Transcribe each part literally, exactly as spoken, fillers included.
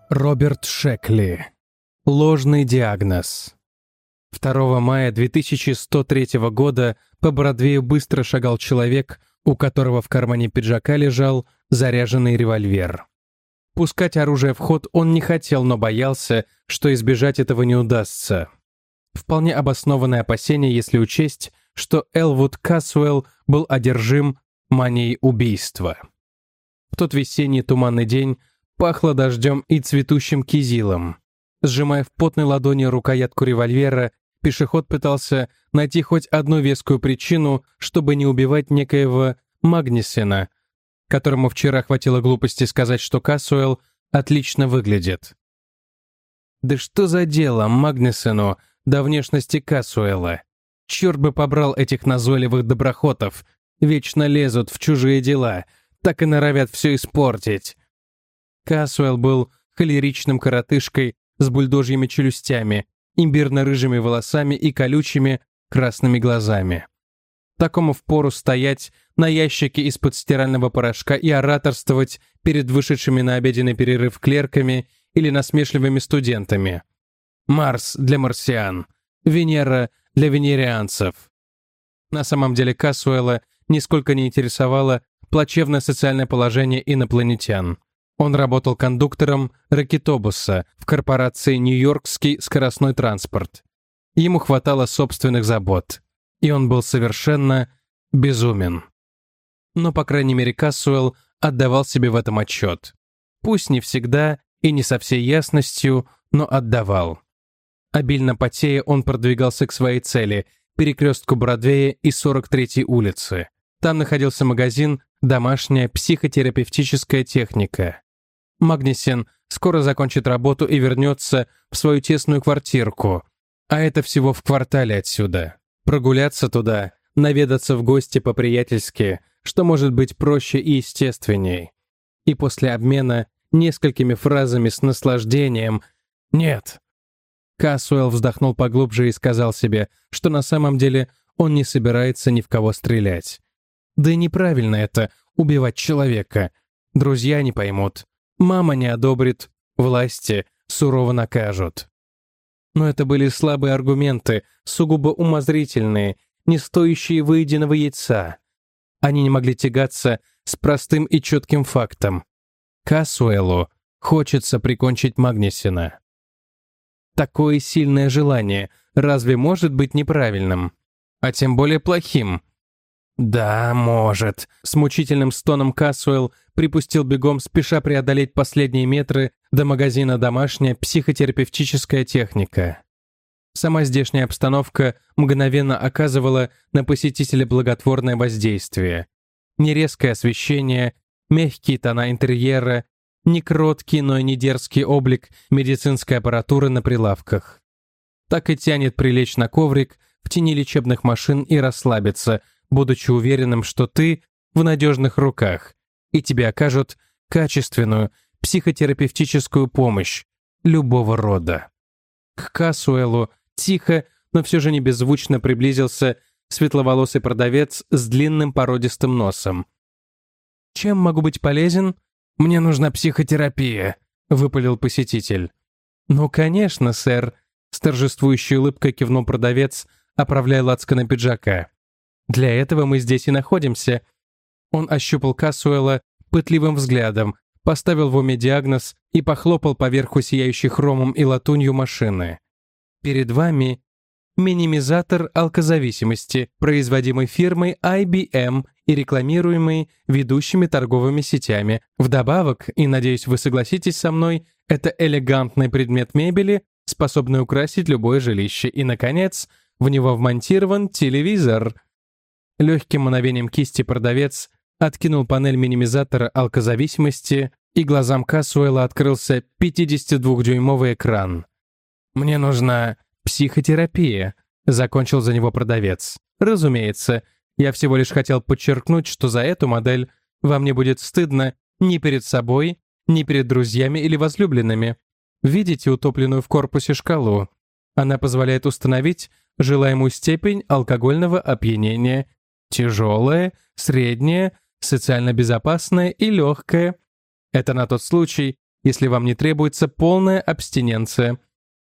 Роберт Шекли. Ложный диагноз. второго мая две тысячи сто третьего года по Бродвею быстро шагал человек, у которого в кармане пиджака лежал заряженный револьвер. Пускать оружие в ход он не хотел, но боялся, что избежать этого не удастся. Вполне обоснованное опасение, если учесть, что Элвуд Касуэлл был одержим манией убийства. В тот весенний туманный день пахло дождем и цветущим кизилом. Сжимая в потной ладони рукоятку револьвера, пешеход пытался найти хоть одну вескую причину, чтобы не убивать некоего Магнисена, которому вчера хватило глупости сказать, что Касуэлл отлично выглядит. Да что за дело Магнисену до внешности Касуэлла? Черт бы побрал этих назойливых доброхотов, вечно лезут в чужие дела, так и норовят все испортить. Касуэлл был холеричным коротышкой с бульдожьими челюстями, имбирно-рыжими волосами и колючими красными глазами. Такому впору стоять на ящике из-под стирального порошка и ораторствовать перед вышедшими на обеденный перерыв клерками или насмешливыми студентами. Марс для марсиан, Венера для венерианцев. На самом деле Касуэлла нисколько не интересовало плачевное социальное положение инопланетян. Он работал кондуктором ракетобуса в корпорации «Нью-Йоркский скоростной транспорт». Ему хватало собственных забот, и он был совершенно безумен. Но, по крайней мере, Касуэлл отдавал себе в этом отчет. Пусть не всегда и не со всей ясностью, но отдавал. Обильно потея, он продвигался к своей цели – перекрестку Бродвея и сорок третьей улицы. Там находился магазин «Домашняя психотерапевтическая техника». Магнисен скоро закончит работу и вернется в свою тесную квартирку, а это всего в квартале отсюда. Прогуляться туда, наведаться в гости по-приятельски, что может быть проще и естественней. И после обмена несколькими фразами с наслаждением «нет». Касуэлл вздохнул поглубже и сказал себе, что на самом деле он не собирается ни в кого стрелять. Да и неправильно это — убивать человека. Друзья не поймут. Мама не одобрит, власти сурово накажут. Но это были слабые аргументы, сугубо умозрительные, не стоящие выеденного яйца. Они не могли тягаться с простым и четким фактом. Касуэллу хочется прикончить Магнисена. Такое сильное желание разве может быть неправильным? А тем более плохим? «Да, может», — с мучительным стоном Касуэлл припустил бегом, спеша преодолеть последние метры до магазина «Домашняя психотерапевтическая техника». Сама здешняя обстановка мгновенно оказывала на посетителя благотворное воздействие. Не резкое освещение, мягкие тона интерьера, не кроткий, но и не дерзкий облик медицинской аппаратуры на прилавках. Так и тянет прилечь на коврик в тени лечебных машин и расслабиться, будучи уверенным, что ты в надежных руках, и тебе окажут качественную психотерапевтическую помощь любого рода. К Касуэллу тихо, но все же не беззвучно приблизился светловолосый продавец с длинным породистым носом. «Чем могу быть полезен?» «Мне нужна психотерапия», — выпалил посетитель. «Ну, конечно, сэр», — с торжествующей улыбкой кивнул продавец, оправляя лацканы пиджака. «Для этого мы здесь и находимся». Он ощупал Касуэлла пытливым взглядом, поставил в уме диагноз и похлопал по верху сияющей хромом и латунью машины. «Перед вами минимизатор алкозависимости, производимый фирмой ай би эм и рекламируемый ведущими торговыми сетями. Вдобавок, и, надеюсь, вы согласитесь со мной, это элегантный предмет мебели, способный украсить любое жилище. И, наконец, в него вмонтирован телевизор». Легким мановением кисти продавец откинул панель минимизатора алкозависимости, и глазам Касуэлла открылся пятидесятидвухдюймовый экран. «Мне нужна психотерапия», — закончил за него продавец. «Разумеется, я всего лишь хотел подчеркнуть, что за эту модель вам не будет стыдно ни перед собой, ни перед друзьями или возлюбленными. Видите утопленную в корпусе шкалу? Она позволяет установить желаемую степень алкогольного опьянения. Тяжелое, среднее, социально безопасное и легкое. Это на тот случай, если вам не требуется полная абстиненция.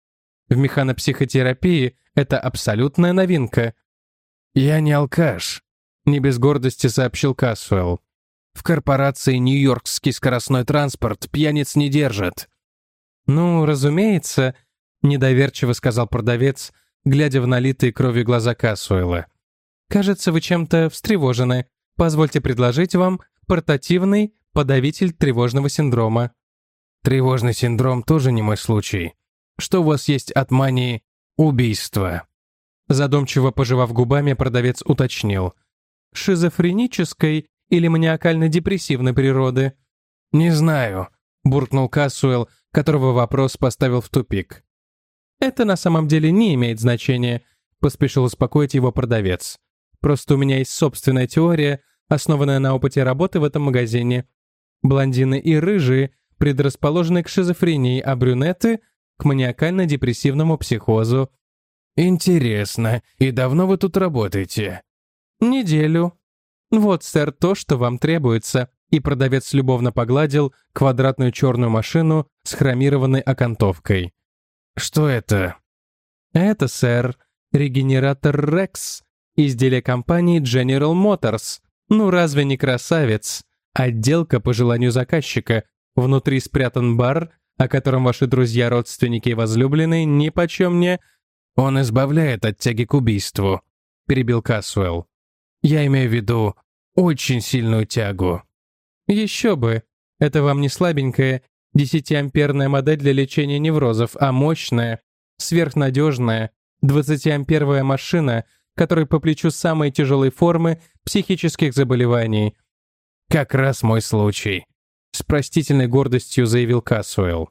В механопсихотерапии это абсолютная новинка. «Я не алкаш», — не без гордости сообщил Касуэлл. «В корпорации «Нью-Йоркский скоростной транспорт» пьяниц не держат». «Ну, разумеется», — недоверчиво сказал продавец, глядя в налитые кровью глаза Касуэлла. «Кажется, вы чем-то встревожены. Позвольте предложить вам портативный подавитель тревожного синдрома». «Тревожный синдром тоже не мой случай. Что у вас есть от мании убийства?» Задумчиво пожевав губами, продавец уточнил. «Шизофренической или маниакально-депрессивной природы?» «Не знаю», — буркнул Касуэлл, которого вопрос поставил в тупик. «Это на самом деле не имеет значения», — поспешил успокоить его продавец. «Просто у меня есть собственная теория, основанная на опыте работы в этом магазине. Блондины и рыжие предрасположены к шизофрении, а брюнеты — к маниакально-депрессивному психозу». «Интересно. И давно вы тут работаете?» «Неделю». «Вот, сэр, то, что вам требуется». И продавец любовно погладил квадратную черную машину с хромированной окантовкой. «Что это?» «Это, сэр, регенератор Рекс, изделие компании General Motors. Ну разве не красавец? Отделка по желанию заказчика. Внутри спрятан бар, о котором ваши друзья, родственники и возлюбленные нипочем не...» «Он избавляет от тяги к убийству», — перебил Касуэлл. «Я имею в виду очень сильную тягу». «Еще бы. Это вам не слабенькая десятиамперная модель для лечения неврозов, а мощная, сверхнадежная, двадцатиамперовая машина, которой по плечу самые тяжелые формы психических заболеваний». «Как раз мой случай», — с простительной гордостью заявил Касуэлл.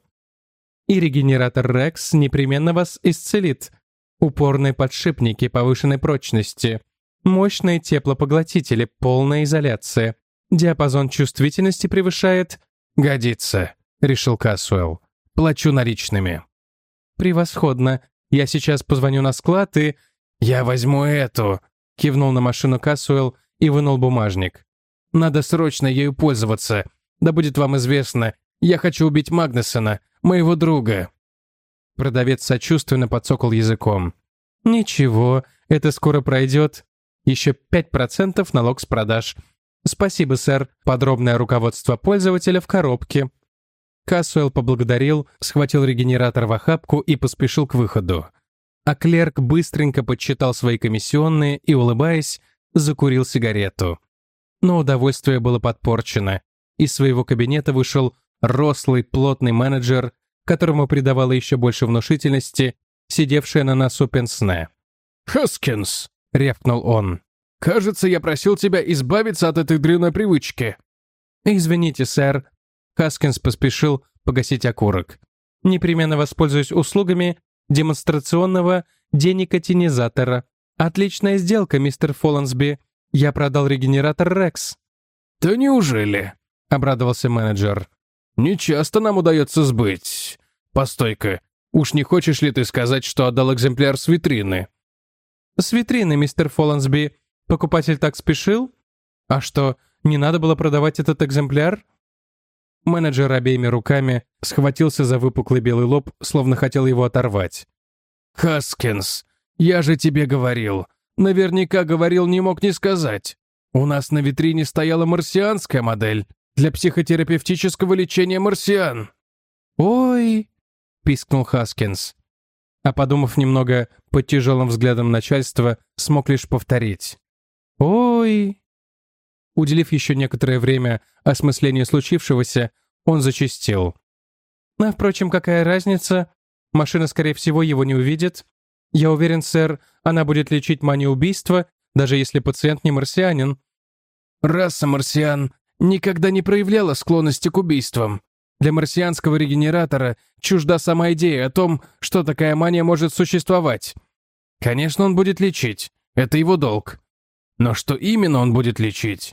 «И регенератор Рекс непременно вас исцелит. Упорные подшипники повышенной прочности, мощные теплопоглотители, полная изоляция. Диапазон чувствительности превышает...» «Годится», — решил Касуэлл. «Плачу наличными». «Превосходно. Я сейчас позвоню на склад и...» «Я возьму эту», — кивнул на машину Касуэлл и вынул бумажник. «Надо срочно ею пользоваться. Да будет вам известно, я хочу убить Магнуссона, моего друга». Продавец сочувственно подсокал языком. «Ничего, это скоро пройдет. Еще пять процентов налог с продаж. Спасибо, сэр. Подробное руководство пользователя в коробке». Касуэлл поблагодарил, схватил регенератор в охапку и поспешил к выходу. А клерк быстренько подсчитал свои комиссионные и, улыбаясь, закурил сигарету. Но удовольствие было подпорчено. Из своего кабинета вышел рослый, плотный менеджер, которому придавало еще больше внушительности сидевшая на носу пенсне. «Хаскинс!» — рявкнул он. «Кажется, я просил тебя избавиться от этой дрянной привычки». «Извините, сэр». Хаскинс поспешил погасить окурок. «Непременно воспользуюсь услугами демонстрационного деникотинизатора. Отличная сделка, мистер Фоллансби. Я продал регенератор Рекс». «Да неужели?» — обрадовался менеджер. «Не часто нам удается сбыть. Постой-ка, уж не хочешь ли ты сказать, что отдал экземпляр с витрины?» «С витрины, мистер Фоллансби. Покупатель так спешил? А что, не надо было продавать этот экземпляр?» Менеджер обеими руками схватился за выпуклый белый лоб, словно хотел его оторвать. «Хаскинс, я же тебе говорил. Наверняка говорил, не мог не сказать. У нас на витрине стояла марсианская модель для психотерапевтического лечения марсиан». «Ой!» — пискнул Хаскинс. А подумав немного под тяжелым взглядом начальства, смог лишь повторить. «Ой!» Уделив еще некоторое время осмыслению случившегося, он зачастил. «А, впрочем, какая разница? Машина, скорее всего, его не увидит. Я уверен, сэр, она будет лечить манию убийства, даже если пациент не марсианин». «Раса марсиан никогда не проявляла склонности к убийствам. Для марсианского регенератора чужда сама идея о том, что такая мания может существовать. Конечно, он будет лечить, это его долг. Но что именно он будет лечить?»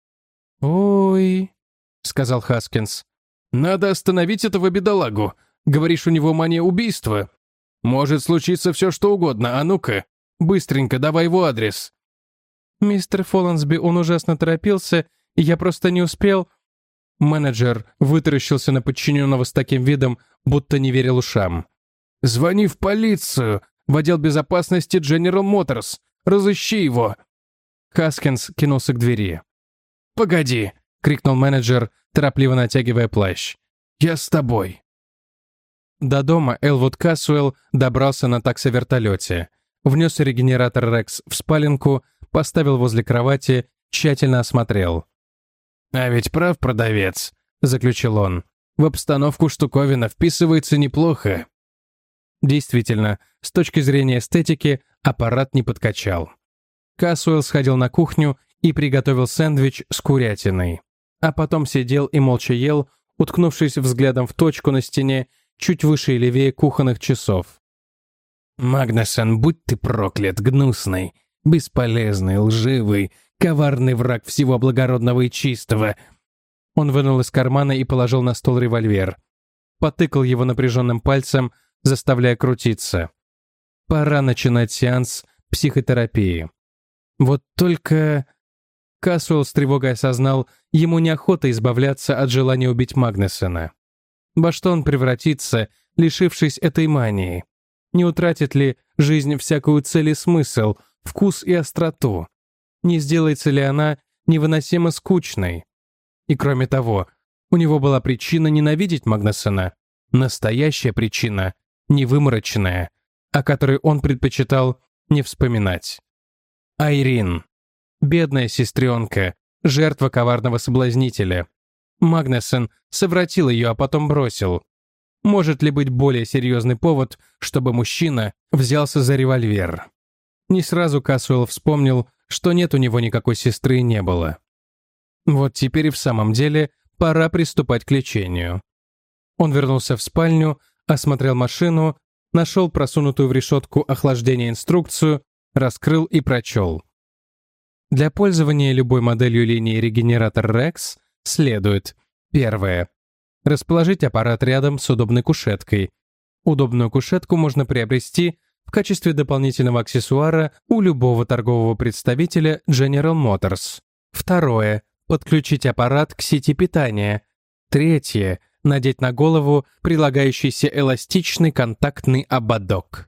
«Ой», — сказал Хаскинс. «Надо остановить этого бедолагу. Говоришь, у него мания убийства. Может случиться все, что угодно. А ну-ка, быстренько давай его адрес». «Мистер Фоллансби, он ужасно торопился, и я просто не успел...» Менеджер вытаращился на подчиненного с таким видом, будто не верил ушам. «Звони в полицию, в отдел безопасности General Motors. Разыщи его!» Хаскинс кинулся к двери. «Погоди!» — крикнул менеджер, торопливо натягивая плащ. «Я с тобой!» До дома Элвуд Касуэлл добрался на таксовертолете. Внес регенератор Рекс в спаленку, поставил возле кровати, тщательно осмотрел. «А ведь прав продавец», — заключил он. «В обстановку штуковина вписывается неплохо». Действительно, с точки зрения эстетики, аппарат не подкачал. Касуэлл сходил на кухню и приготовил сэндвич с курятиной. А потом сидел и молча ел, уткнувшись взглядом в точку на стене, чуть выше и левее кухонных часов. «Магнусон, будь ты проклят, гнусный, бесполезный, лживый, коварный враг всего благородного и чистого!» Он вынул из кармана и положил на стол револьвер. Потыкал его напряженным пальцем, заставляя крутиться. Пора начинать сеанс психотерапии. Вот только... Касуэлл с тревогой осознал, ему неохота избавляться от желания убить Магнусона. Во что он превратится, лишившись этой мании? Не утратит ли жизнь всякую цель и смысл, вкус и остроту? Не сделается ли она невыносимо скучной? И кроме того, у него была причина ненавидеть Магнусона. Настоящая причина, невыморочная, о которой он предпочитал не вспоминать. Айрин. Бедная сестренка, жертва коварного соблазнителя. Магнусон совратил ее, а потом бросил. Может ли быть более серьезный повод, чтобы мужчина взялся за револьвер? Не сразу Касуэлл вспомнил, что нет у него никакой сестры и не было. Вот теперь и в самом деле пора приступать к лечению. Он вернулся в спальню, осмотрел машину, нашел просунутую в решетку охлаждения инструкцию, раскрыл и прочел. Для пользования любой моделью линии регенератор Рекс следует: первое. Расположить аппарат рядом с удобной кушеткой. Удобную кушетку можно приобрести в качестве дополнительного аксессуара у любого торгового представителя General Motors. Второе. Подключить аппарат к сети питания. Третье. Надеть на голову прилагающийся эластичный контактный ободок.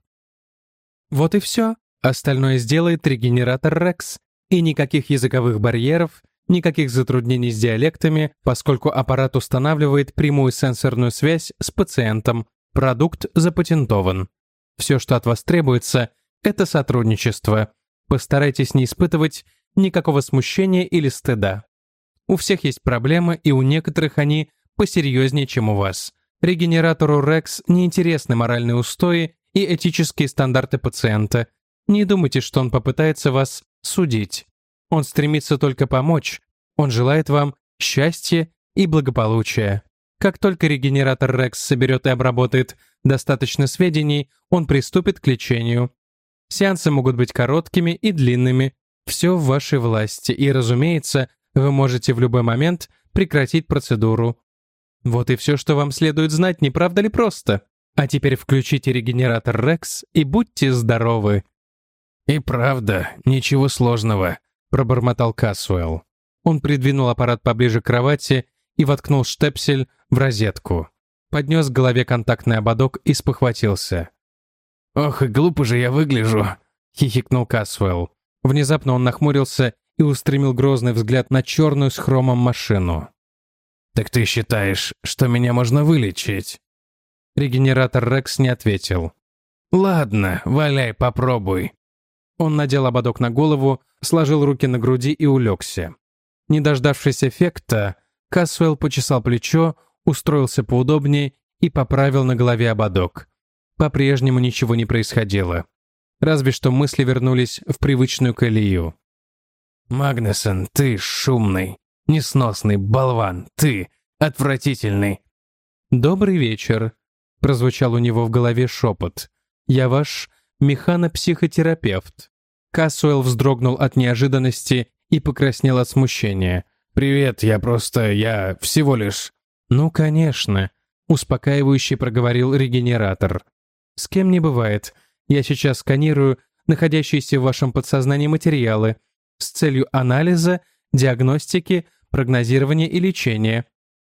Вот и все. Остальное сделает регенератор Рекс. И никаких языковых барьеров, никаких затруднений с диалектами, поскольку аппарат устанавливает прямую сенсорную связь с пациентом. Продукт запатентован. Все, что от вас требуется, это сотрудничество. Постарайтесь не испытывать никакого смущения или стыда. У всех есть проблемы, и у некоторых они посерьезнее, чем у вас. Регенератору Рекс неинтересны моральные устои и этические стандарты пациента. Не думайте, что он попытается вас судить. Он стремится только помочь. Он желает вам счастья и благополучия. Как только регенератор Рекс соберет и обработает достаточно сведений, он приступит к лечению. Сеансы могут быть короткими и длинными. Все в вашей власти, и, разумеется, вы можете в любой момент прекратить процедуру. Вот и все, что вам следует знать, не правда ли просто? А теперь включите регенератор Рекс и будьте здоровы. «И правда, ничего сложного», — пробормотал Касуэлл. Он придвинул аппарат поближе к кровати и воткнул штепсель в розетку. Поднес к голове контактный ободок и спохватился. «Ох, и глупо же я выгляжу», — хихикнул Касуэлл. Внезапно он нахмурился и устремил грозный взгляд на черную с хромом машину. «Так ты считаешь, что меня можно вылечить?» Регенератор Рекс не ответил. «Ладно, валяй, попробуй». Он надел ободок на голову, сложил руки на груди и улегся. Не дождавшись эффекта, Касуэлл почесал плечо, устроился поудобнее и поправил на голове ободок. По-прежнему ничего не происходило. Разве что мысли вернулись в привычную колею. «Магнусон, ты шумный, несносный болван, ты отвратительный». «Добрый вечер», — прозвучал у него в голове шепот. «Я ваш механопсихотерапевт». Касуэлл вздрогнул от неожиданности и покраснел от смущения. «Привет, я просто... я всего лишь...» «Ну, конечно», — успокаивающе проговорил регенератор. «С кем не бывает. Я сейчас сканирую находящиеся в вашем подсознании материалы с целью анализа, диагностики, прогнозирования и лечения.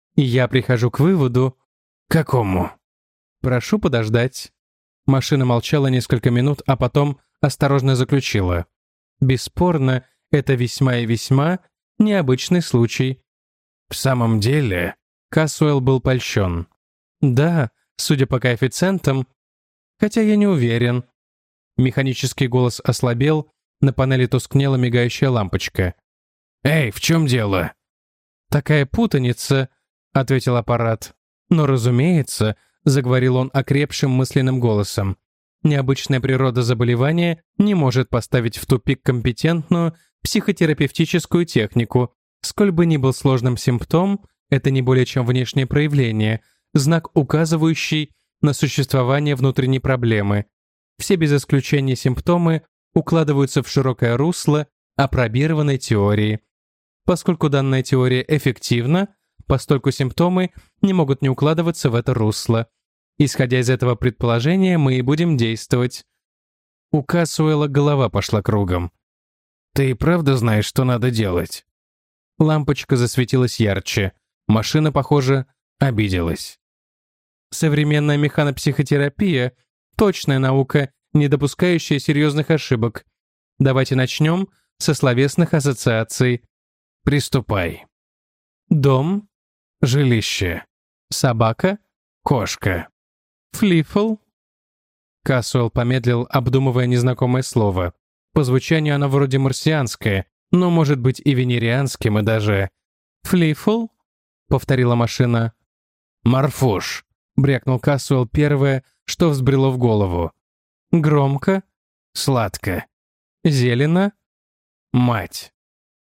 И я прихожу к выводу... Какому? Прошу подождать. Машина молчала несколько минут, а потом осторожно заключила. Бесспорно, это весьма и весьма необычный случай. В самом деле... Касуэлл был польщен. Да, судя по коэффициентам, хотя я не уверен. Механический голос ослабел, на панели тускнела мигающая лампочка. «Эй, в чем дело?» «Такая путаница», — ответил аппарат. «Но, разумеется», — заговорил он окрепшим мысленным голосом, «необычная природа заболевания не может поставить в тупик компетентную психотерапевтическую технику. Сколь бы ни был сложным симптом, это не более чем внешнее проявление, знак, указывающий на существование внутренней проблемы. Все без исключения симптомы укладываются в широкое русло апробированной теории. Поскольку данная теория эффективна, постольку симптомы не могут не укладываться в это русло. Исходя из этого предположения, мы и будем действовать». У Касуэлла голова пошла кругом. «Ты и правда знаешь, что надо делать?» Лампочка засветилась ярче. Машина, похоже, обиделась. «Современная механопсихотерапия — точная наука, не допускающая серьезных ошибок. Давайте начнем со словесных ассоциаций. Приступай. Дом, Жилище. собака, Кошка. флифл». Касуэлл помедлил, обдумывая незнакомое слово. По звучанию оно вроде марсианское, но может быть и венерианским, и даже... «Флифл?» — повторила машина. Марфуш. — брякнул Касуэлл первое, что взбрело в голову. «Громко, Сладко. зелено, Мать.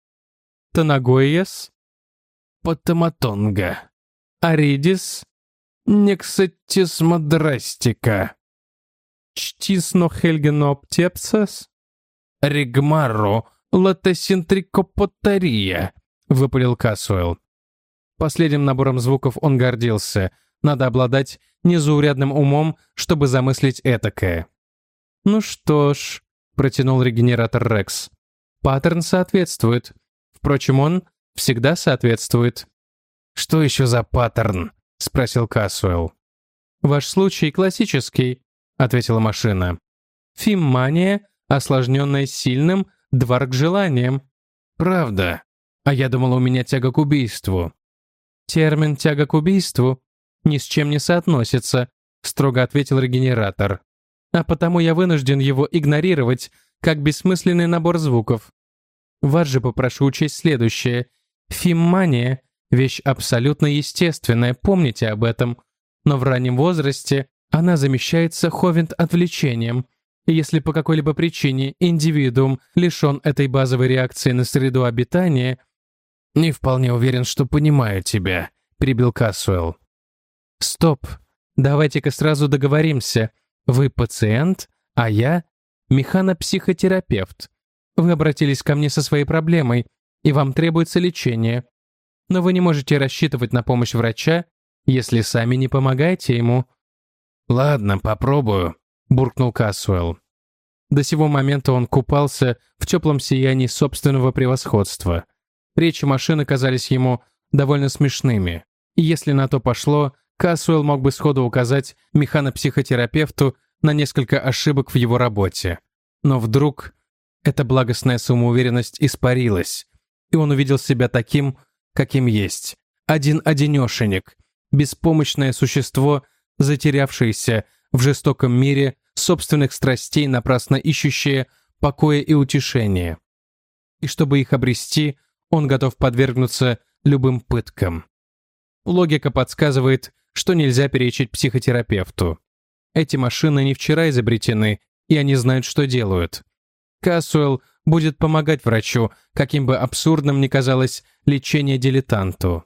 Танагойес, Потаматонга. Аридис, Нексатисмодрастика. Чтиснохельгеноптепсас». Ригмару латосинтрикопотария, выпалил Касуэлл. Последним набором звуков он гордился. Надо обладать незаурядным умом, чтобы замыслить этакое. «Ну что ж», — протянул регенератор Рекс, — «паттерн соответствует. Впрочем, он всегда соответствует». «Что еще за паттерн?» — спросил Касуэлл. «Ваш случай классический», — ответила машина. «Фиммания, осложненная сильным дварк-желанием». «Правда? А я думала, у меня тяга к убийству». «Термин «тяга к убийству» ни с чем не соотносится», — строго ответил регенератор. «А потому я вынужден его игнорировать, как бессмысленный набор звуков. Вас же попрошу учесть следующее. Фиммания — вещь абсолютно естественная, помните об этом. Но в раннем возрасте она замещается ховент-отвлечением. И если по какой-либо причине индивидуум лишен этой базовой реакции на среду обитания...» «Не вполне уверен, что понимаю тебя», — перебил Касуэлл. «Стоп. Давайте-ка сразу договоримся. Вы пациент, а я механопсихотерапевт. Вы обратились ко мне со своей проблемой, и вам требуется лечение. Но вы не можете рассчитывать на помощь врача, если сами не помогаете ему». «Ладно, попробую», — буркнул Касуэлл. До сего момента он купался в теплом сиянии собственного превосходства. Речи машины казались ему довольно смешными. И если на то пошло, Касуэлл мог бы сходу указать механопсихотерапевту на несколько ошибок в его работе. Но вдруг эта благостная самоуверенность испарилась, и он увидел себя таким, каким есть. Один-одинешенек, беспомощное существо, затерявшееся в жестоком мире собственных страстей, напрасно ищущее покоя и утешения. И чтобы их обрести, он готов подвергнуться любым пыткам. Логика подсказывает, что нельзя перечить психотерапевту. Эти машины не вчера изобретены, и они знают, что делают. Касуэлл будет помогать врачу, каким бы абсурдным ни казалось лечение дилетанту.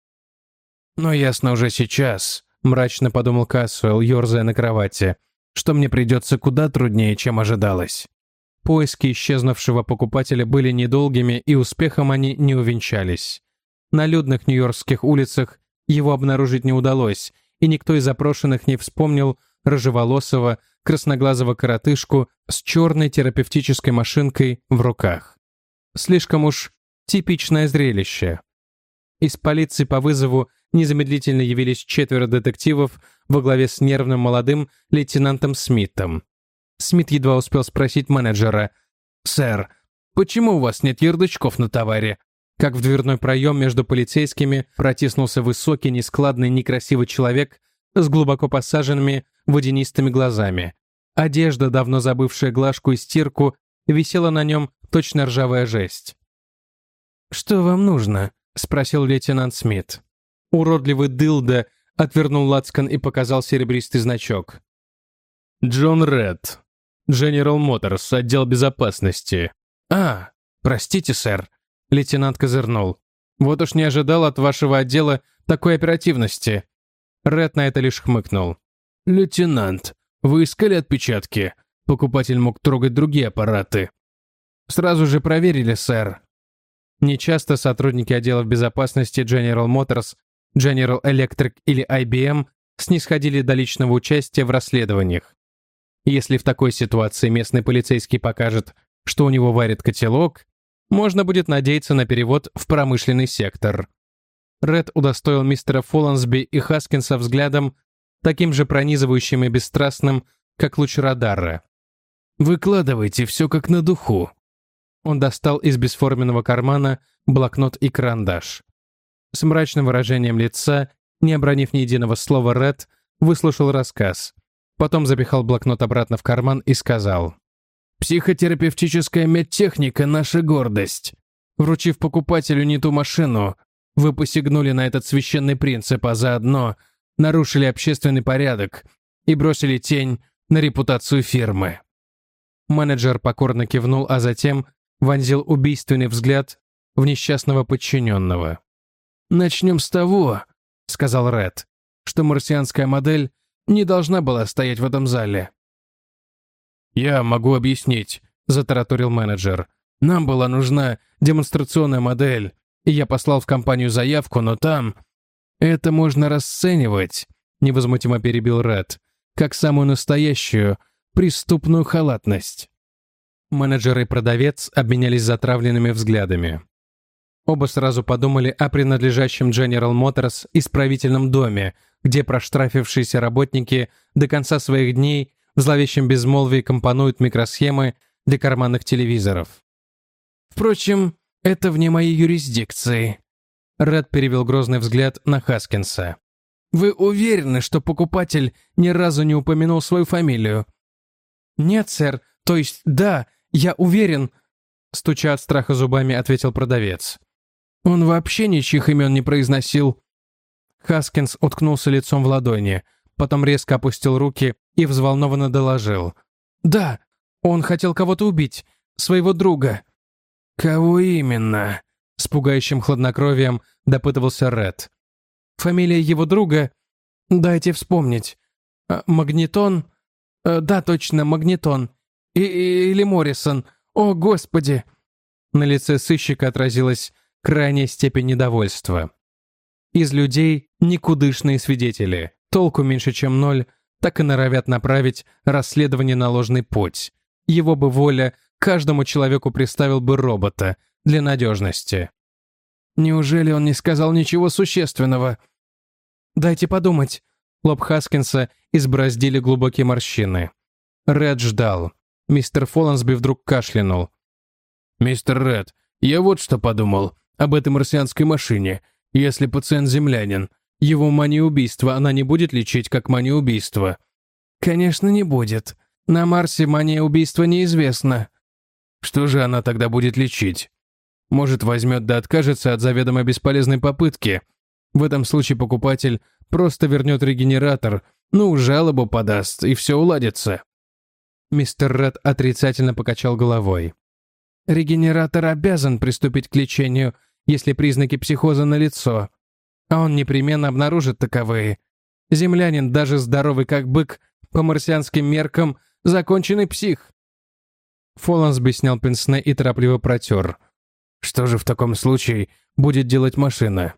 «Но ясно уже сейчас», — мрачно подумал Касуэлл, ерзая на кровати, «что мне придется куда труднее, чем ожидалось». Поиски исчезнувшего покупателя были недолгими, и успехом они не увенчались. На людных нью-йоркских улицах его обнаружить не удалось, и никто из запрошенных не вспомнил рыжеволосого, красноглазого коротышку с черной терапевтической машинкой в руках. Слишком уж типичное зрелище. Из полиции по вызову незамедлительно явились четверо детективов во главе с нервным молодым лейтенантом Смитом. Смит едва успел спросить менеджера: «Сэр, почему у вас нет ярлычков на товаре?» Как в дверной проем между полицейскими протиснулся высокий, нескладный, некрасивый человек с глубоко посаженными водянистыми глазами. Одежда, давно забывшая глажку и стирку, висела на нем точно ржавая жесть. «Что вам нужно?» — спросил лейтенант Смит. Уродливый дылда отвернул лацкан и показал серебристый значок. «Джон Ред, General Motors, отдел безопасности». «А, простите, сэр», — лейтенант козырнул. «Вот уж не ожидал от вашего отдела такой оперативности». Ред на это лишь хмыкнул. «Лейтенант, вы искали отпечатки? Покупатель мог трогать другие аппараты». «Сразу же проверили, сэр». Нечасто сотрудники отделов безопасности General Motors, General Electric или ай би эм снисходили до личного участия в расследованиях. Если в такой ситуации местный полицейский покажет, что у него варит котелок, можно будет надеяться на перевод в промышленный сектор. Ред удостоил мистера Фолансби и Хаскинса взглядом, таким же пронизывающим и бесстрастным, как луч радара. «Выкладывайте все как на духу». Он достал из бесформенного кармана блокнот и карандаш. С мрачным выражением лица, не обронив ни единого слова, Ред выслушал рассказ. Потом запихал блокнот обратно в карман и сказал: «Психотерапевтическая медтехника — наша гордость. Вручив покупателю не ту машину, вы посягнули на этот священный принцип, а заодно нарушили общественный порядок и бросили тень на репутацию фирмы». Менеджер покорно кивнул, а затем вонзил убийственный взгляд в несчастного подчиненного. «Начнем с того», — сказал Ред, «что марсианская модель не должна была стоять в этом зале». «Я могу объяснить», — затараторил менеджер. «Нам была нужна демонстрационная модель, и я послал в компанию заявку, но там... Это можно расценивать», — невозмутимо перебил Ред, «как самую настоящую преступную халатность». Менеджер и продавец обменялись затравленными взглядами. Оба сразу подумали о принадлежащем General Motors исправительном доме, где проштрафившиеся работники до конца своих дней в зловещем безмолвии компонуют микросхемы для карманных телевизоров. «Впрочем, это вне моей юрисдикции». Ред перевел грозный взгляд на Хаскинса. «Вы уверены, что покупатель ни разу не упомянул свою фамилию?» «Нет, сэр, то есть да, я уверен», — стуча от страха зубами, ответил продавец. «Он вообще ничьих имен не произносил». Хаскинс уткнулся лицом в ладони, потом резко опустил руки и взволнованно доложил. «Да, он хотел кого-то убить, своего друга». «Кого именно?» — с пугающим хладнокровием допытывался Ред. «Фамилия его друга? Дайте вспомнить. Магнитон? Да, точно, Магнитон. И, и, или Моррисон. О, Господи!» На лице сыщика отразилась крайняя степень недовольства. Из людей никудышные свидетели, толку меньше, чем ноль, так и норовят направить расследование на ложный путь. Его бы воля каждому человеку представил бы робота для надежности. «Неужели он не сказал ничего существенного?» «Дайте подумать». Лоб Хаскинса избороздили глубокие морщины. Ред ждал. Мистер Фолансби вдруг кашлянул. «Мистер Ред, я вот что подумал об этой марсианской машине. Если пациент землянин, его мания убийства она не будет лечить как мания убийства?» «Конечно, не будет. На Марсе мания убийства неизвестна». «Что же она тогда будет лечить? Может, возьмет да откажется от заведомо бесполезной попытки. В этом случае покупатель просто вернет регенератор, ну, жалобу подаст, и все уладится». Мистер Ред отрицательно покачал головой. «Регенератор обязан приступить к лечению, если признаки психоза налицо. А он непременно обнаружит таковые. Землянин, даже здоровый как бык, по марсианским меркам, законченный псих». Фолансби снял пенсне и торопливо протер. «Что же в таком случае будет делать машина?»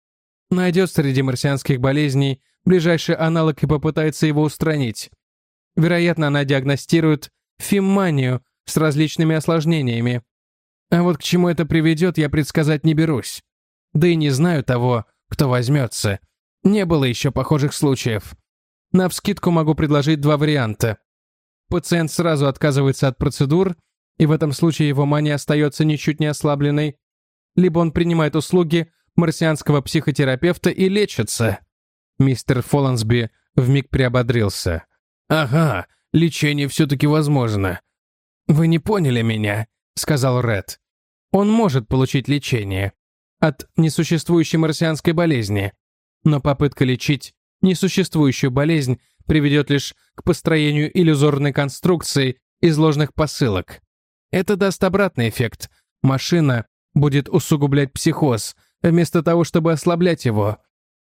«Найдет среди марсианских болезней ближайший аналог и попытается его устранить. Вероятно, она диагностирует фимманию с различными осложнениями. А вот к чему это приведет, я предсказать не берусь. Да и не знаю того, кто возьмется. Не было еще похожих случаев. Навскидку могу предложить два варианта. Пациент сразу отказывается от процедур, и в этом случае его мания остается ничуть не ослабленной. Либо он принимает услуги марсианского психотерапевта и лечится. Мистер Фоллансби вмиг приободрился. «Ага, лечение все-таки возможно». «Вы не поняли меня», — сказал Ред. «Он может получить лечение от несуществующей марсианской болезни, но попытка лечить несуществующую болезнь приведет лишь к построению иллюзорной конструкции из ложных посылок. Это даст обратный эффект. Машина будет усугублять психоз, вместо того, чтобы ослаблять его».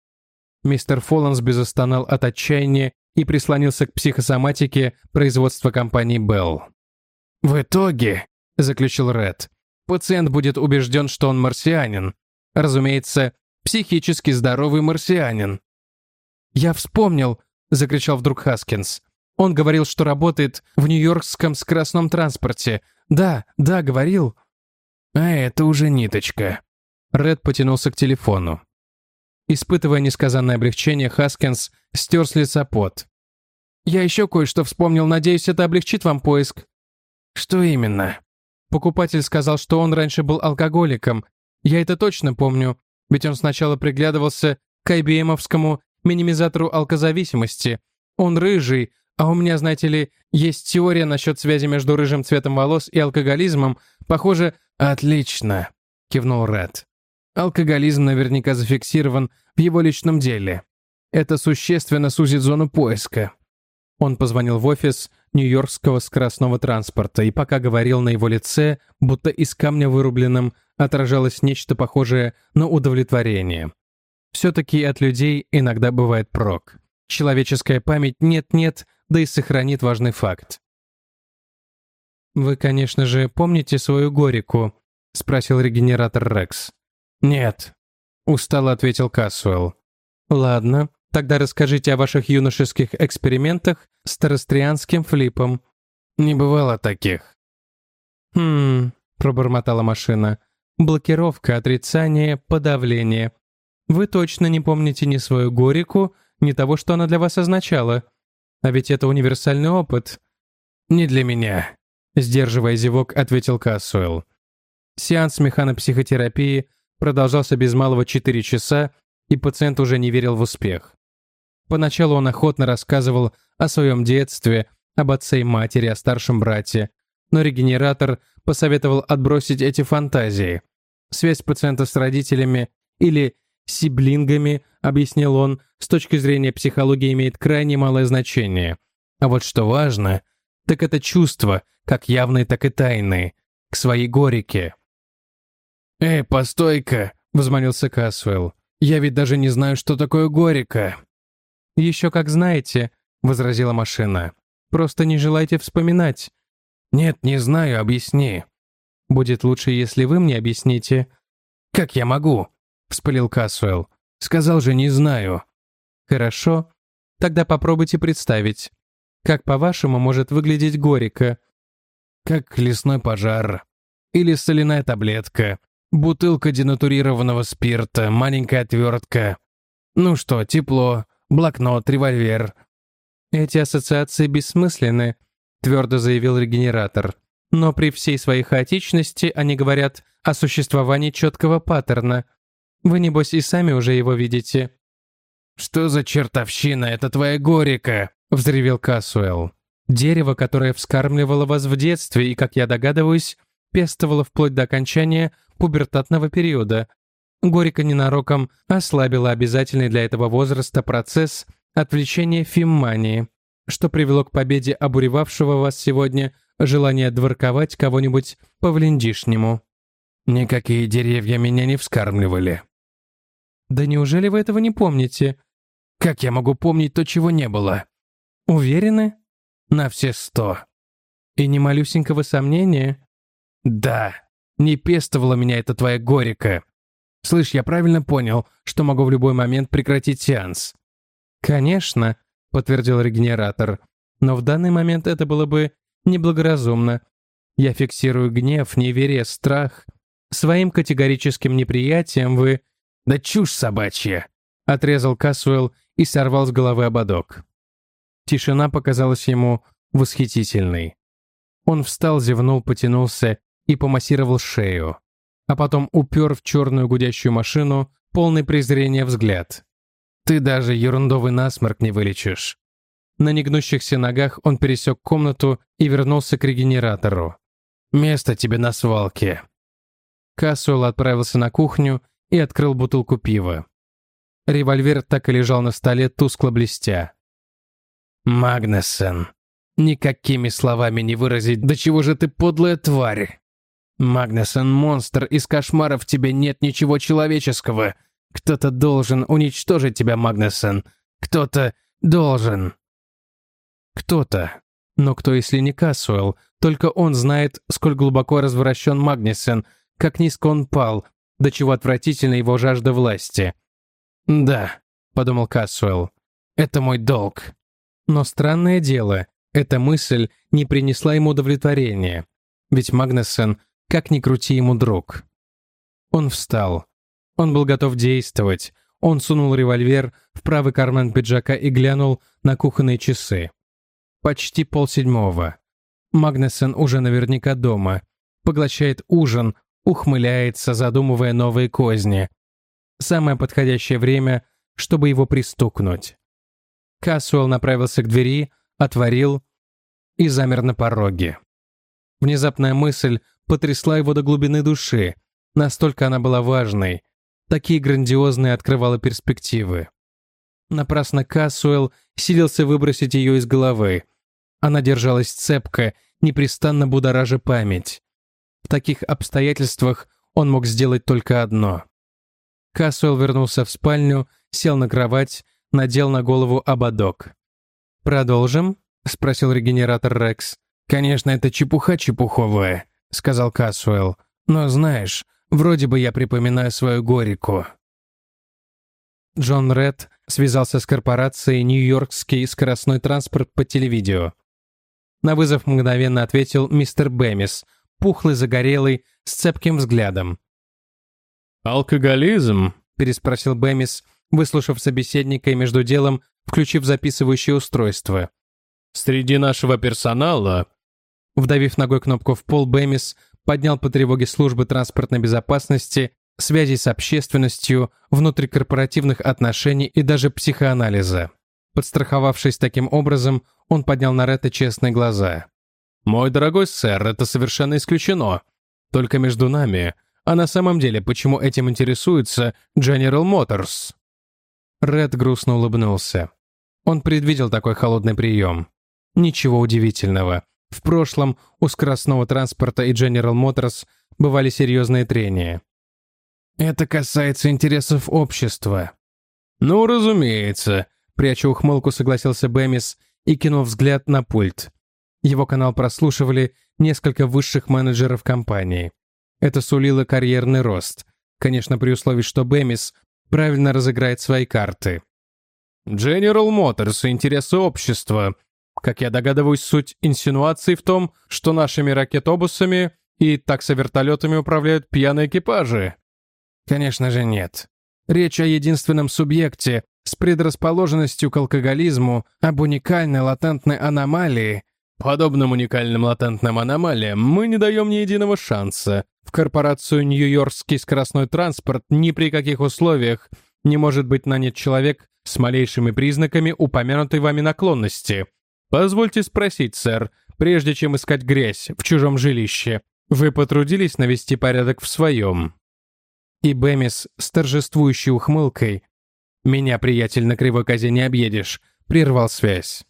Мистер Фоллансби застонал от отчаяния и прислонился к психосоматике производства компании Bell. «В итоге», — заключил Ред, — «пациент будет убежден, что он марсианин. Разумеется, психически здоровый марсианин». «Я вспомнил», — закричал вдруг Хаскинс. «Он говорил, что работает в нью-йоркском скоростном транспорте. Да, да, говорил». «А это уже ниточка». Ред потянулся к телефону. Испытывая несказанное облегчение, Хаскинс стер с лица пот. «Я еще кое-что вспомнил, надеюсь, это облегчит вам поиск». «Что именно?» Покупатель сказал, что он раньше был алкоголиком. Я это точно помню, ведь он сначала приглядывался к ай би эм-овскому минимизатору алкозависимости. Он рыжий, а у меня, знаете ли, есть теория насчет связи между рыжим цветом волос и алкоголизмом. Похоже... «Отлично», — кивнул Ред. «Алкоголизм наверняка зафиксирован в его личном деле. Это существенно сузит зону поиска». Он позвонил в офис Нью-Йоркского скоростного транспорта, и пока говорил, на его лице, будто из камня вырубленным, отражалось нечто похожее на удовлетворение. Все-таки от людей иногда бывает прок. Человеческая память нет-нет, да и сохранит важный факт. «Вы, конечно же, помните свою Горику?» — спросил регенератор Рекс. «Нет», — устало ответил Касуэлл. «Ладно, тогда расскажите о ваших юношеских экспериментах с террестрианским флипом». «Не бывало таких». «Хм...» — пробормотала машина. «Блокировка, отрицание, подавление. Вы точно не помните ни свою Горику, ни того, что она для вас означала. А ведь это универсальный опыт». «Не для меня», — сдерживая зевок, ответил Касуэлл. Сеанс механопсихотерапии продолжался без малого четыре часа, и пациент уже не верил в успех. Поначалу он охотно рассказывал о своем детстве, об отце и матери, о старшем брате, но регенератор посоветовал отбросить эти фантазии. Связь пациента с родителями или сиблингами, объяснил он, с точки зрения психологии имеет крайне малое значение. А вот что важно, так это чувства, как явные, так и тайные, к своей Горике. «Эй, постой-ка!» — взмолился Касуэлл. «Я ведь даже не знаю, что такое Горика». «Еще как знаете», — возразила машина. «Просто не желайте вспоминать». «Нет, не знаю, объясни». «Будет лучше, если вы мне объясните». «Как я могу?» — вспылил Касуэлл. «Сказал же, не знаю». «Хорошо. Тогда попробуйте представить. Как, по-вашему, может выглядеть Горика?» «Как лесной пожар. Или соляная таблетка. Бутылка денатурированного спирта, маленькая отвертка. Ну что, тепло, блокнот, револьвер». «Эти ассоциации бессмысленны», — твердо заявил регенератор. «Но при всей своей хаотичности они говорят о существовании четкого паттерна. Вы, небось, и сами уже его видите». «Что за чертовщина, это твоя Горика?» — взревел Касуэлл. «Дерево, которое вскармливало вас в детстве и, как я догадываюсь, пестовало вплоть до окончания пубертатного периода. Горика ненароком ослабила обязательный для этого возраста процесс отвлечения фиммании, что привело к победе обуревавшего вас сегодня желания дворковать кого-нибудь по-влендишнему». «Никакие деревья меня не вскармливали». «Да неужели вы этого не помните?» «Как я могу помнить то, чего не было?» «Уверены?» «На все сто». «И ни малюсенького сомнения?» «Да, не пестовала меня эта твоя Горика. Слышь, я правильно понял, что могу в любой момент прекратить сеанс?» «Конечно», — подтвердил регенератор. «Но в данный момент это было бы неблагоразумно. Я фиксирую гнев, неверие, страх. Своим категорическим неприятием вы «Да чушь собачья!» — отрезал Касуэлл и сорвал с головы ободок. Тишина показалась ему восхитительной. Он встал, зевнул, потянулся и помассировал шею, а потом упер в черную гудящую машину полный презрения взгляд. «Ты даже ерундовый насморк не вылечишь». На негнущихся ногах он пересек комнату и вернулся к регенератору. «Место тебе на свалке». Касуэлл отправился на кухню и открыл бутылку пива. Револьвер так и лежал на столе, тускло блестя. «Магнессен, никакими словами не выразить, до чего же ты подлая тварь! Магнессен, монстр, из кошмаров в тебе нет ничего человеческого. Кто-то должен уничтожить тебя, Магнессен. Кто-то должен». Кто-то. Но кто, если не Касуэлл? Только он знает, сколь глубоко развращен Магнессен, как низко он пал, до чего отвратительна его жажда власти. «Да», — подумал Касуэлл, — «это мой долг». Но странное дело, эта мысль не принесла ему удовлетворения. Ведь Магнессен, как ни крути, ему друг. Он встал. Он был готов действовать. Он сунул револьвер в правый карман пиджака и глянул на кухонные часы. Почти полседьмого. Магнессен уже наверняка дома. Поглощает ужин, ухмыляется, задумывая новые козни. Самое подходящее время, чтобы его пристукнуть. Касуэлл направился к двери, отворил и замер на пороге. Внезапная мысль потрясла его до глубины души. Настолько она была важной. Такие грандиозные открывала перспективы. Напрасно Касуэлл силился выбросить ее из головы. Она держалась цепко, непрестанно будоража память. В таких обстоятельствах он мог сделать только одно. Касуэлл вернулся в спальню, сел на кровать, надел на голову ободок. «Продолжим?» — спросил регенератор Рекс. «Конечно, это чепуха чепуховая», — сказал Касуэлл. «Но знаешь, вроде бы я припоминаю свою Горику». Джон Ред связался с корпорацией «Нью-Йоркский скоростной транспорт» по телевидео. На вызов мгновенно ответил мистер Бэмис, пухлый, загорелый, с цепким взглядом. «Алкоголизм?» — переспросил Бэмис, выслушав собеседника и между делом включив записывающее устройство. «Среди нашего персонала...» Вдавив ногой кнопку в пол, Бэмис поднял по тревоге службы транспортной безопасности, связей с общественностью, внутрикорпоративных отношений и даже психоанализа. Подстраховавшись таким образом, он поднял на Ретта честные глаза. «Мой дорогой сэр, это совершенно исключено. Только между нами. А на самом деле, почему этим интересуется General Motors?» Ред грустно улыбнулся. Он предвидел такой холодный прием. Ничего удивительного. В прошлом у скоростного транспорта и General Motors бывали серьезные трения. «Это касается интересов общества». «Ну, разумеется», — пряча ухмылку, согласился Бэмис и кинул взгляд на пульт. Его канал прослушивали несколько высших менеджеров компании. Это сулило карьерный рост. Конечно, при условии, что Бэмис правильно разыграет свои карты. General Motors и интересы общества. Как я догадываюсь, суть инсинуации в том, что нашими ракетобусами и таксовертолетами управляют пьяные экипажи». Конечно же нет. Речь о единственном субъекте с предрасположенностью к алкоголизму, об уникальной латентной аномалии. Подобным уникальным латентным аномалиям мы не даем ни единого шанса. В корпорацию «Нью-Йоркский скоростной транспорт» ни при каких условиях не может быть нанят человек с малейшими признаками упомянутой вами наклонности. Позвольте спросить, сэр, прежде чем искать грязь в чужом жилище, вы потрудились навести порядок в своем?» И Бэмис с торжествующей ухмылкой «Меня, приятель, на кривой козе не объедешь», прервал связь.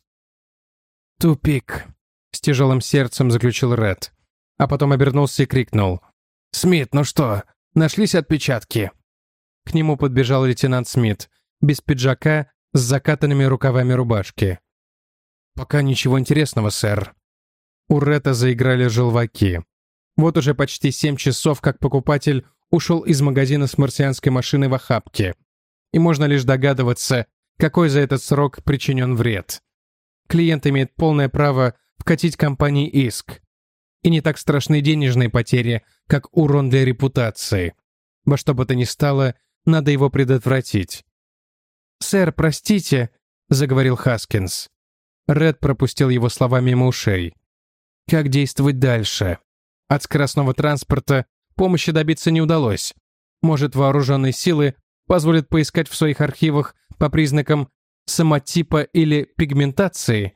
«Тупик», — с тяжелым сердцем заключил Ред, а потом обернулся и крикнул. «Смит, ну что, нашлись отпечатки?» К нему подбежал лейтенант Смит, без пиджака, с закатанными рукавами рубашки. «Пока ничего интересного, сэр». У Ретта заиграли желваки. Вот уже почти семь часов, как покупатель ушел из магазина с марсианской машиной в охапке. И можно лишь догадываться, какой за этот срок причинен вред. Клиент имеет полное право вкатить компании иск. И не так страшны денежные потери, как урон для репутации. Во что бы то ни стало, Надо его предотвратить. «Сэр, простите», — заговорил Хаскинс. Ред пропустил его слова мимо ушей. «Как действовать дальше? От скоростного транспорта помощи добиться не удалось. Может, вооруженные силы позволят поискать в своих архивах по признакам самотипа или пигментации?»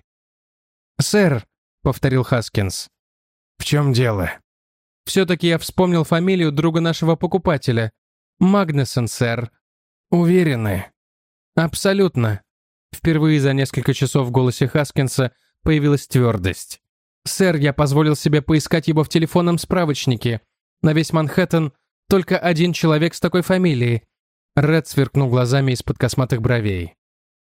«Сэр», — повторил Хаскинс. «В чем дело?» «Все-таки я вспомнил фамилию друга нашего покупателя. Магнессон, сэр». «Уверены?» «Абсолютно». Впервые за несколько часов в голосе Хаскинса появилась твердость. «Сэр, я позволил себе поискать его в телефонном справочнике. На весь Манхэттен только один человек с такой фамилией». Ред сверкнул глазами из-под косматых бровей.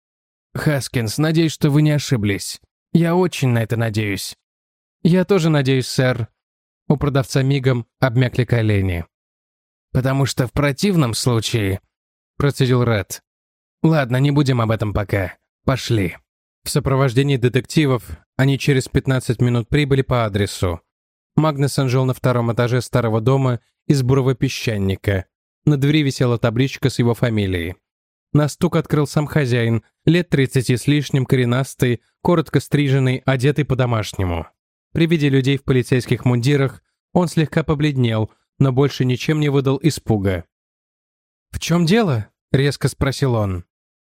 «Хаскинс, надеюсь, что вы не ошиблись. Я очень на это надеюсь». «Я тоже надеюсь, сэр». У продавца мигом обмякли колени. «Потому что в противном случае...» — процедил Ред. «Ладно, не будем об этом пока. Пошли». В сопровождении детективов они через пятнадцать минут прибыли по адресу. Магнессон жил на втором этаже старого дома из бурого песчаника. На двери висела табличка с его фамилией. На стук открыл сам хозяин, лет тридцати с лишним, коренастый, коротко стриженный, одетый по-домашнему. При виде людей в полицейских мундирах он слегка побледнел, но больше ничем не выдал испуга. «В чем дело?» — резко спросил он.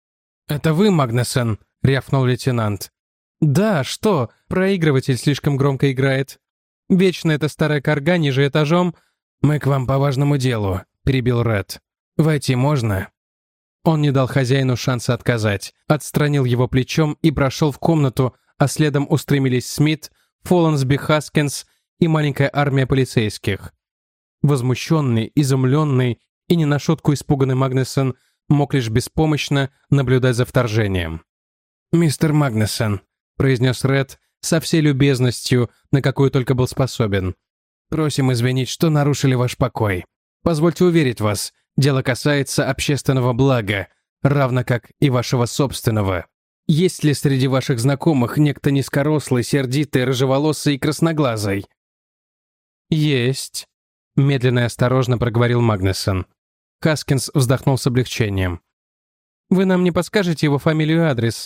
«Это вы, Магнессон?» — рявкнул лейтенант. «Да, что? Проигрыватель слишком громко играет. Вечно эта старая карга ниже этажом...» «Мы к вам по важному делу», — перебил Ред. «Войти можно?» Он не дал хозяину шанса отказать, отстранил его плечом и прошел в комнату, а следом устремились Смит, Фоллансби, Хаскинс и маленькая армия полицейских. Возмущенный, изумленный и не на шутку испуганный Магнессон мог лишь беспомощно наблюдать за вторжением. «Мистер Магнессон», — произнес Ред со всей любезностью, на какую только был способен, «просим извинить, что нарушили ваш покой. Позвольте уверить вас, дело касается общественного блага, равно как и вашего собственного. Есть ли среди ваших знакомых некто низкорослый, сердитый, рыжеволосый и красноглазый?» «Есть», — медленно и осторожно проговорил Магнессон. Хаскинс вздохнул с облегчением. «Вы нам не подскажете его фамилию и адрес?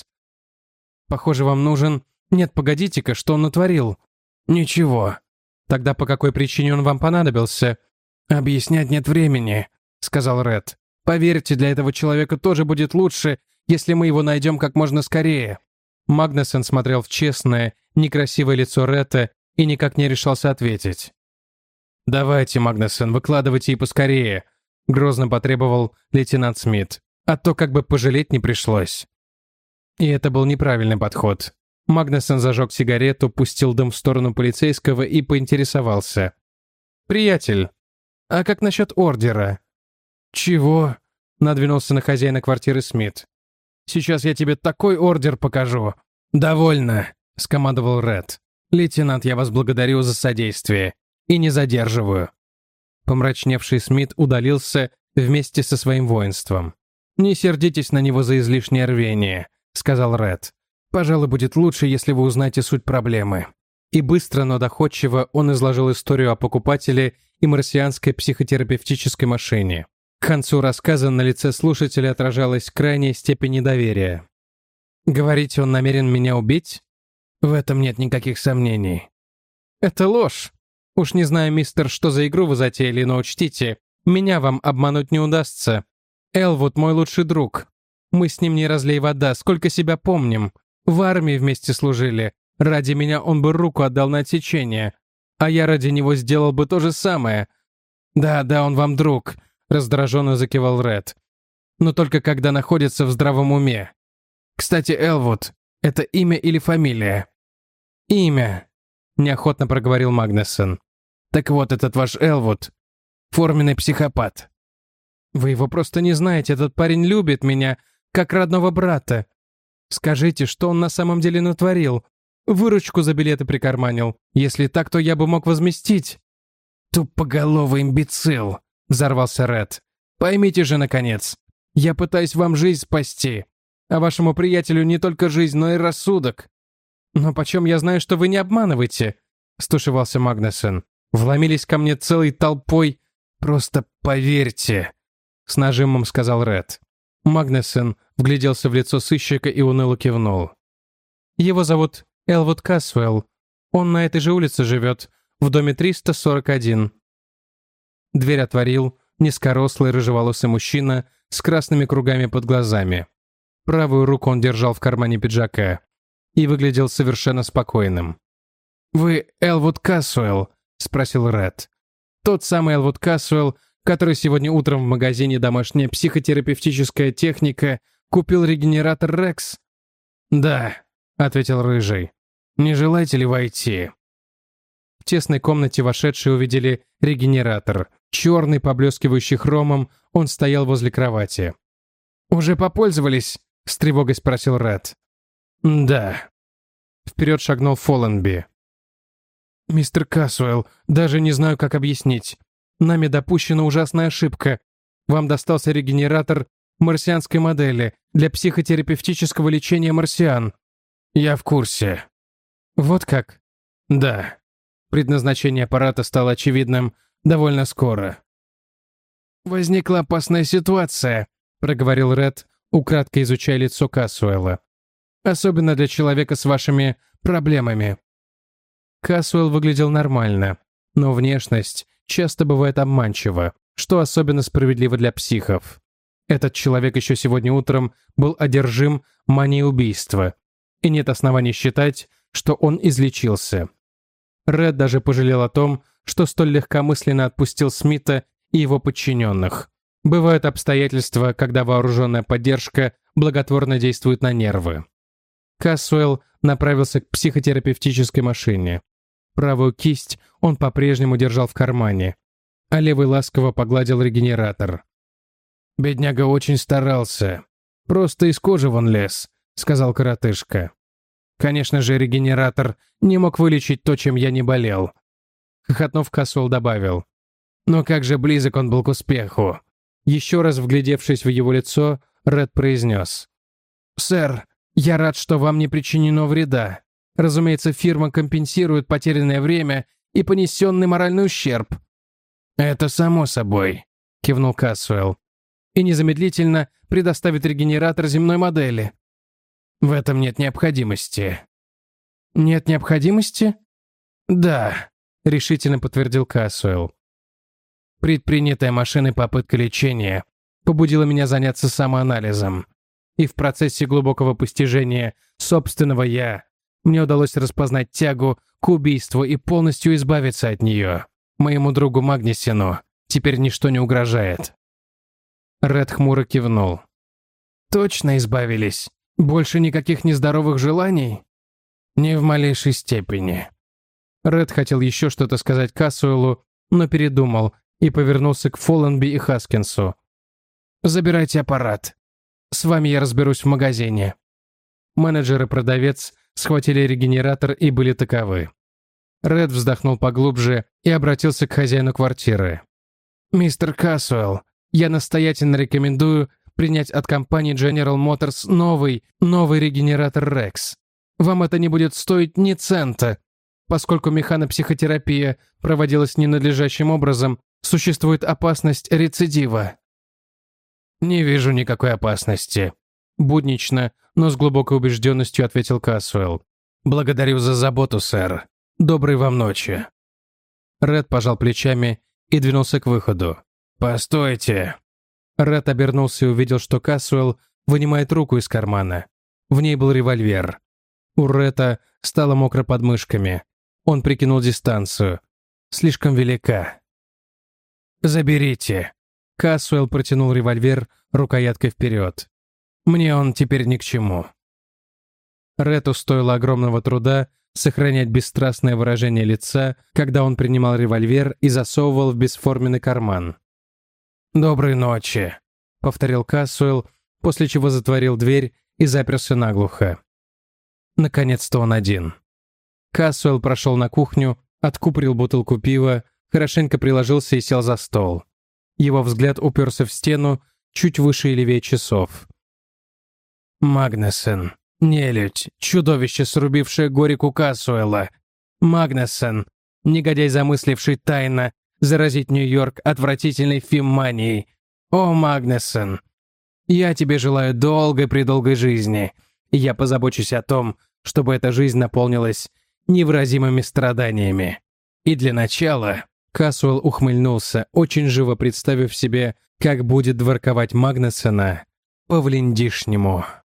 Похоже, вам нужен... Нет, погодите-ка, что он натворил?» «Ничего». «Тогда по какой причине он вам понадобился?» «Объяснять нет времени», — сказал Ред. «Поверьте, для этого человека тоже будет лучше, если мы его найдем как можно скорее». Магнессон смотрел в честное, некрасивое лицо Ретта и никак не решался ответить. «Давайте, Магнессон, выкладывайте и поскорее», — грозно потребовал лейтенант Смит. «А то как бы пожалеть не пришлось». И это был неправильный подход. Магнессон зажег сигарету, пустил дым в сторону полицейского и поинтересовался. «Приятель, а как насчет ордера?» «Чего?» — надвинулся на хозяина квартиры Смит. «Сейчас я тебе такой ордер покажу». «Довольно», — скомандовал Ред. «Лейтенант, я вас благодарю за содействие. И не задерживаю». Помрачневший Смит удалился вместе со своим воинством. «Не сердитесь на него за излишнее рвение», — сказал Ред. «Пожалуй, будет лучше, если вы узнаете суть проблемы». И быстро, но доходчиво он изложил историю о покупателе и марсианской психотерапевтической машине. К концу рассказа на лице слушателя отражалась крайняя степень недоверия. «Говорите, он намерен меня убить?» «В этом нет никаких сомнений». «Это ложь. Уж не знаю, мистер, что за игру вы затеяли, но учтите, меня вам обмануть не удастся. Элвуд мой лучший друг. Мы с ним не разлей вода, сколько себя помним. В армии вместе служили. Ради меня он бы руку отдал на отсечение. А я ради него сделал бы то же самое. Да, да, он вам друг», — раздраженно закивал Ред. «Но только когда находится в здравом уме. Кстати, Элвуд, это имя или фамилия?» «Имя», — неохотно проговорил Магнессон. «Так вот, этот ваш Элвуд — форменный психопат». «Вы его просто не знаете, этот парень любит меня, как родного брата. Скажите, что он на самом деле натворил? Выручку за билеты прикарманил. Если так, то я бы мог возместить». «Тупоголовый имбецил», — взорвался Ред. «Поймите же, наконец, я пытаюсь вам жизнь спасти, а вашему приятелю не только жизнь, но и рассудок». «Но почем я знаю, что вы не обманываете?» — стушевался Магнессон. «Вломились ко мне целой толпой. Просто поверьте». с нажимом сказал Ред. Магнессен вгляделся в лицо сыщика и уныло кивнул. «Его зовут Элвуд Касуэлл. Он на этой же улице живет, в доме триста сорок один». Дверь отворил низкорослый рыжеволосый мужчина с красными кругами под глазами. Правую руку он держал в кармане пиджака и выглядел совершенно спокойным. «Вы Элвуд Касуэлл?» — спросил Ред. «Тот самый Элвуд Касуэлл, который сегодня утром в магазине «Домашняя психотерапевтическая техника» купил регенератор Рекс?» «Да», — ответил Рыжий. «Не желаете ли войти?» В тесной комнате вошедшие увидели регенератор. Черный, поблескивающий хромом, он стоял возле кровати. «Уже попользовались?» — с тревогой спросил Ред. «Да». Вперед шагнул Фолленби. «Мистер Касуэлл, даже не знаю, как объяснить. Нами допущена ужасная ошибка. Вам достался регенератор марсианской модели для психотерапевтического лечения марсиан». «Я в курсе». «Вот как?» «Да». Предназначение аппарата стало очевидным довольно скоро. «Возникла опасная ситуация», — проговорил Ред, украдкой изучая лицо Касуэлла. «Особенно для человека с вашими проблемами». Касуэлл выглядел нормально, но внешность часто бывает обманчива, что особенно справедливо для психов. Этот человек еще сегодня утром был одержим манией убийства, и нет оснований считать, что он излечился. Ред даже пожалел о том, что столь легкомысленно отпустил Смита и его подчиненных. Бывают обстоятельства, когда вооруженная поддержка благотворно действует на нервы. Касуэлл направился к психотерапевтической машине. Правую кисть он по-прежнему держал в кармане, а левый ласково погладил регенератор. «Бедняга очень старался. Просто из кожи вон лез», — сказал коротышка. «Конечно же, регенератор не мог вылечить то, чем я не болел». Хохотнув, Касуэлл добавил. «Но как же близок он был к успеху». Еще раз вглядевшись в его лицо, Ред произнес. «Сэр, я рад, что вам не причинено вреда. Разумеется, фирма компенсирует потерянное время и понесенный моральный ущерб». «Это само собой», — кивнул Касуэлл. «И незамедлительно предоставит регенератор земной модели». «В этом нет необходимости». «Нет необходимости?» «Да», — решительно подтвердил Касуэлл. «Предпринятая машиной попытка лечения побудила меня заняться самоанализом, и в процессе глубокого постижения собственного «я» мне удалось распознать тягу к убийству и полностью избавиться от нее. Моему другу Магнессену теперь ничто не угрожает». Ред хмуро кивнул. «Точно избавились? Больше никаких нездоровых желаний?» «Не в малейшей степени». Ред хотел еще что-то сказать Касуэллу, но передумал и повернулся к Фолленби и Хаскинсу. «Забирайте аппарат. С вами я разберусь в магазине». Менеджер и продавец схватили регенератор и были таковы. Ред вздохнул поглубже и обратился к хозяину квартиры. «Мистер Касуэлл, я настоятельно рекомендую принять от компании General Motors новый, новый регенератор Рекс. Вам это не будет стоить ни цента. Поскольку механопсихотерапия проводилась ненадлежащим образом, существует опасность рецидива». «Не вижу никакой опасности», — буднично, но с глубокой убежденностью ответил Касуэлл. «Благодарю за заботу, сэр. Доброй вам ночи». Ред пожал плечами и двинулся к выходу. «Постойте». Ред обернулся и увидел, что Касуэлл вынимает руку из кармана. В ней был револьвер. У Реда стало мокро под мышками. Он прикинул дистанцию. Слишком велика. «Заберите». Касуэлл протянул револьвер рукояткой вперед. «Мне он теперь ни к чему». Реду стоило огромного труда сохранять бесстрастное выражение лица, когда он принимал револьвер и засовывал в бесформенный карман. «Доброй ночи», — повторил Касуэлл, после чего затворил дверь и заперся наглухо. Наконец-то он один. Касуэлл прошел на кухню, откупорил бутылку пива, хорошенько приложился и сел за стол. Его взгляд уперся в стену, чуть выше и левее часов. «Магнессен, нелюдь, чудовище, срубившее Горику Касуэлла. Магнессен, негодяй, замысливший тайно заразить Нью-Йорк отвратительной фимманией. О, Магнессон, я тебе желаю долгой-предолгой жизни, и я позабочусь о том, чтобы эта жизнь наполнилась невыразимыми страданиями. И для начала...» Касуэлл ухмыльнулся, очень живо представив себе, как будет дворковать Магнессона по-влиндишнему.